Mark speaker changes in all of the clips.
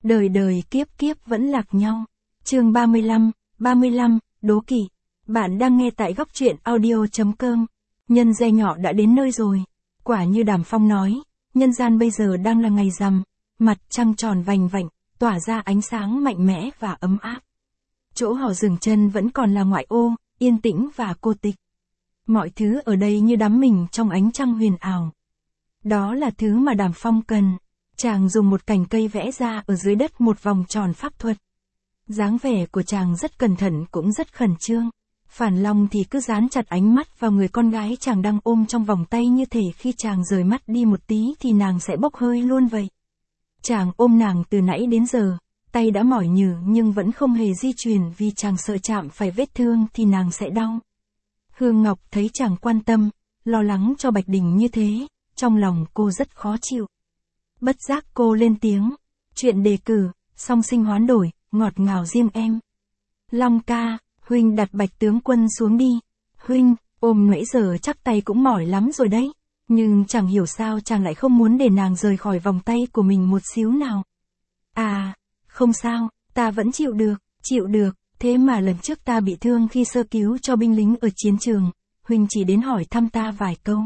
Speaker 1: đời đời kiếp kiếp vẫn lạc nhau. Chương 35, đố kỵ. Bạn đang nghe tại góc truyện audio.com. Nhân dây nhỏ đã đến nơi rồi. Quả như Đàm Phong nói, nhân gian bây giờ đang là ngày rằm, mặt trăng tròn vành vạnh, tỏa ra ánh sáng mạnh mẽ và ấm áp. Chỗ họ dừng chân vẫn còn là ngoại ô, yên tĩnh và cô tịch. Mọi thứ ở đây như đắm mình trong ánh trăng huyền ảo. Đó là thứ mà Đàm Phong cần. Chàng dùng một cành cây vẽ ra ở dưới đất một vòng tròn pháp thuật. Dáng vẻ của chàng rất cẩn thận cũng rất khẩn trương. Phản Long thì cứ dán chặt ánh mắt vào người con gái chàng đang ôm trong vòng tay, như thể khi chàng rời mắt đi một tí thì nàng sẽ bốc hơi luôn vậy. Chàng ôm nàng từ nãy đến giờ, tay đã mỏi nhừ nhưng vẫn không hề di chuyển vì chàng sợ chạm phải vết thương thì nàng sẽ đau. Hương Ngọc thấy chàng quan tâm, lo lắng cho Bạch Đình như thế, trong lòng cô rất khó chịu. Bất giác cô lên tiếng, chuyện đề cử, song sinh hoán đổi, ngọt ngào riêng em. Long ca, huynh đặt Bạch tướng quân xuống đi. Huynh, ôm nãy giờ chắc tay cũng mỏi lắm rồi đấy. Nhưng chẳng hiểu sao chàng lại không muốn để nàng rời khỏi vòng tay của mình một xíu nào. À, không sao, ta vẫn chịu được, thế mà lần trước ta bị thương khi sơ cứu cho binh lính ở chiến trường, huynh chỉ đến hỏi thăm ta vài câu.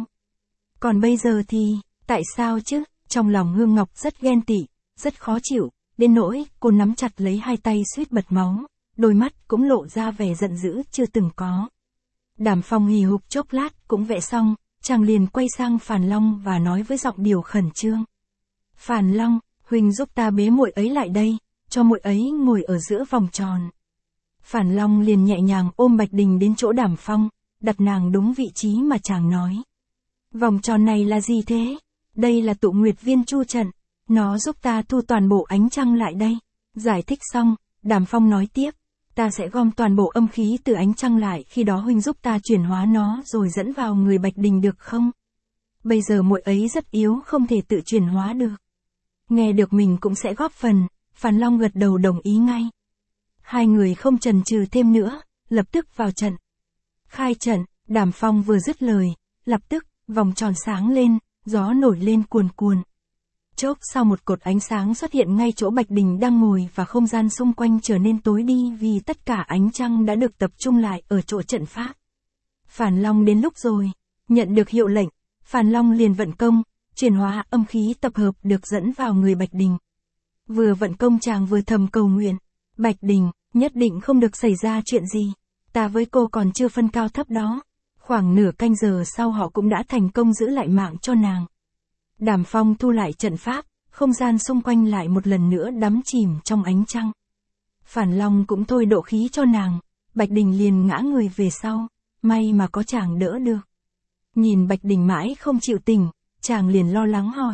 Speaker 1: Còn bây giờ thì, tại sao chứ? Trong lòng Hương Ngọc rất ghen tị, rất khó chịu, đến nỗi cô nắm chặt lấy hai tay suýt bật máu, đôi mắt cũng lộ ra vẻ giận dữ chưa từng có. Đàm Phong hì hục chốc lát cũng vẽ xong, chàng liền quay sang Phàn Long và nói với giọng điệu khẩn trương. Phàn Long, huynh giúp ta bế muội ấy lại đây, cho muội ấy ngồi ở giữa vòng tròn. Phàn Long liền nhẹ nhàng ôm Bạch Đình đến chỗ Đàm Phong, đặt nàng đúng vị trí mà chàng nói. Vòng tròn này là gì thế? Đây là tụ nguyệt viên chu trận, nó giúp ta thu toàn bộ ánh trăng lại đây. Giải thích xong, Đàm Phong nói tiếp, ta sẽ gom toàn bộ âm khí từ ánh trăng lại, khi đó huynh giúp ta chuyển hóa nó rồi dẫn vào người Bạch Đình được không? Bây giờ muội ấy rất yếu, không thể tự chuyển hóa được. Nghe được mình cũng sẽ góp phần, Phàn Long gật đầu đồng ý ngay. Hai người không chần chừ thêm nữa, lập tức vào trận. Khai trận, Đàm Phong vừa dứt lời, lập tức, vòng tròn sáng lên, gió nổi lên cuồn cuồn. Chốc sau một cột ánh sáng xuất hiện ngay chỗ Bạch Đình đang ngồi và không gian xung quanh trở nên tối đi vì tất cả ánh trăng đã được tập trung lại ở chỗ trận pháp. Phàn Long đến lúc rồi, nhận được hiệu lệnh, Phàn Long liền vận công, chuyển hóa âm khí tập hợp được dẫn vào người Bạch Đình. Vừa vận công chàng vừa thầm cầu nguyện, Bạch Đình, nhất định không được xảy ra chuyện gì, ta với cô còn chưa phân cao thấp đó. Khoảng nửa canh giờ sau họ cũng đã thành công giữ lại mạng cho nàng. Đàm Phong thu lại trận pháp, không gian xung quanh lại một lần nữa đắm chìm trong ánh trăng. Phàn Long cũng thôi độ khí cho nàng, Bạch Đình liền ngã người về sau, may mà có chàng đỡ được. Nhìn Bạch Đình mãi không chịu tỉnh, chàng liền lo lắng hỏi.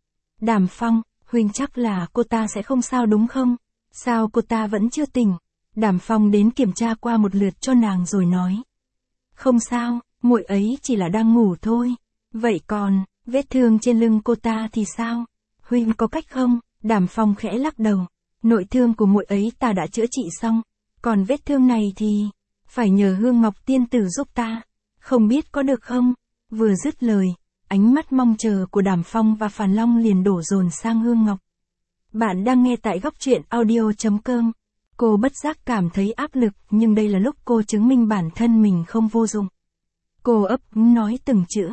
Speaker 1: Đàm Phong, huynh chắc là cô ta sẽ không sao đúng không? Sao cô ta vẫn chưa tỉnh? Đàm Phong đến kiểm tra qua một lượt cho nàng rồi nói. Không sao, muội ấy chỉ là đang ngủ thôi. Vậy còn, vết thương trên lưng cô ta thì sao? Huynh có cách không? Đàm Phong khẽ lắc đầu. Nội thương của muội ấy ta đã chữa trị xong. Còn vết thương này thì, phải nhờ Hương Ngọc tiên tử giúp ta. Không biết có được không? Vừa dứt lời, ánh mắt mong chờ của Đàm Phong và Phàn Long liền đổ dồn sang Hương Ngọc. Bạn đang nghe tại góc truyện audio.com. Cô bất giác cảm thấy áp lực, nhưng đây là lúc cô chứng minh bản thân mình không vô dụng. Cô ấp úng nói từng chữ.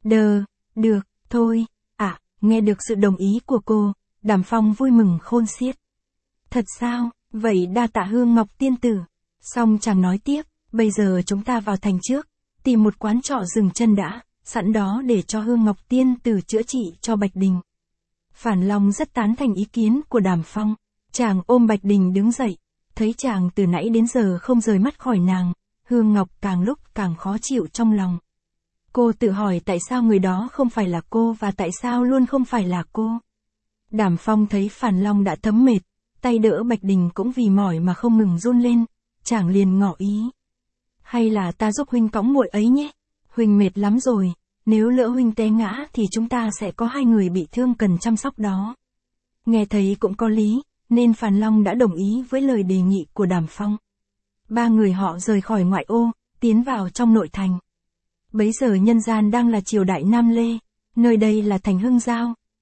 Speaker 1: Được, thôi, nghe được sự đồng ý của cô, Đàm Phong vui mừng khôn xiết. Thật sao, vậy đa tạ Hương Ngọc tiên tử. Xong chàng nói tiếp, bây giờ chúng ta vào thành trước, tìm một quán trọ dừng chân đã, sẵn đó để cho Hương Ngọc tiên tử chữa trị cho Bạch Đình. Phàn Long rất tán thành ý kiến của Đàm Phong, chàng ôm Bạch Đình đứng dậy, thấy chàng từ nãy đến giờ không rời mắt khỏi nàng, Hương Ngọc càng lúc càng khó chịu trong lòng. Cô tự hỏi tại sao người đó không phải là cô và tại sao luôn không phải là cô. Đàm Phong thấy Phàn Long đã thấm mệt, tay đỡ Bạch Đình cũng vì mỏi mà không ngừng run lên, chàng liền ngỏ ý. Hay là ta giúp huynh cõng muội ấy nhé, huynh mệt lắm rồi, nếu lỡ huynh té ngã thì chúng ta sẽ có hai người bị thương cần chăm sóc đó. Nghe thấy cũng có lý, nên Phàn Long đã đồng ý với lời đề nghị của Đàm Phong. Ba người họ rời khỏi ngoại ô, tiến vào trong nội thành. Bấy giờ nhân gian đang là triều đại Nam Lê, nơi đây là thành Hưng Giao,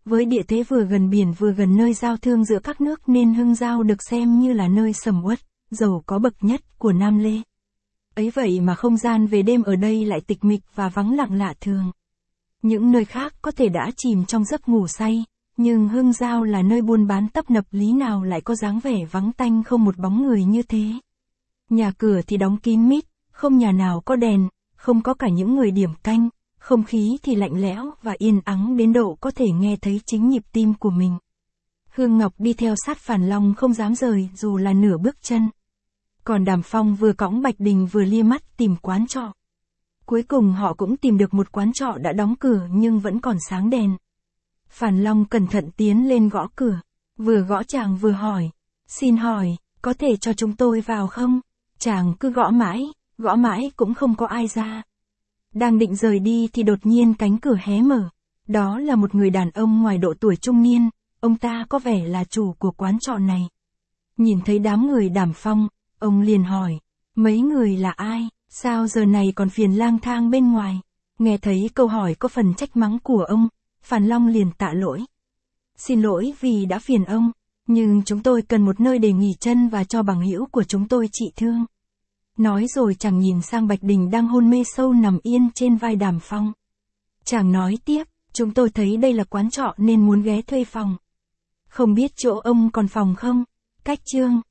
Speaker 1: Với địa thế vừa gần biển vừa gần nơi giao thương giữa các nước nên Hưng Giao được xem như là nơi sầm uất, giàu có bậc nhất của Nam Lê. Ấy vậy mà không gian về đêm ở đây lại tịch mịch và vắng lặng lạ thường. Những nơi khác có thể đã chìm trong giấc ngủ say, nhưng Hưng Giao là nơi buôn bán tấp nập, lý nào lại có dáng vẻ vắng tanh không một bóng người như thế. Nhà cửa thì đóng kín mít, không nhà nào có đèn, không có cả những người điểm canh, không khí thì lạnh lẽo và yên ắng đến độ có thể nghe thấy chính nhịp tim của mình. Hương Ngọc đi theo sát Phản Long không dám rời dù là nửa bước chân. Còn Đàm Phong vừa cõng Bạch Đình vừa lia mắt tìm quán trọ. Cuối cùng họ cũng tìm được một quán trọ đã đóng cửa nhưng vẫn còn sáng đèn. Phản Long cẩn thận tiến lên gõ cửa. Vừa gõ chàng vừa hỏi. Xin hỏi, có thể cho chúng tôi vào không? Chàng cứ gõ mãi cũng không có ai ra. Đang định rời đi thì đột nhiên cánh cửa hé mở. Đó là một người đàn ông ngoài độ tuổi trung niên, ông ta có vẻ là chủ của quán trọ này. Nhìn thấy đám người Đàm Phong, ông liền hỏi, mấy người là ai, sao giờ này còn phiền lang thang bên ngoài? Nghe thấy câu hỏi có phần trách mắng của ông, Phản Long liền tạ lỗi. Xin lỗi vì đã phiền ông, nhưng chúng tôi cần một nơi để nghỉ chân và cho bằng hữu của chúng tôi trị thương. Nói rồi chàng nhìn sang Bạch Đình đang hôn mê sâu nằm yên trên vai Đàm Phong. Chàng nói tiếp, chúng tôi thấy đây là quán trọ nên muốn ghé thuê phòng. Không biết chỗ ông còn phòng không? Cách Chương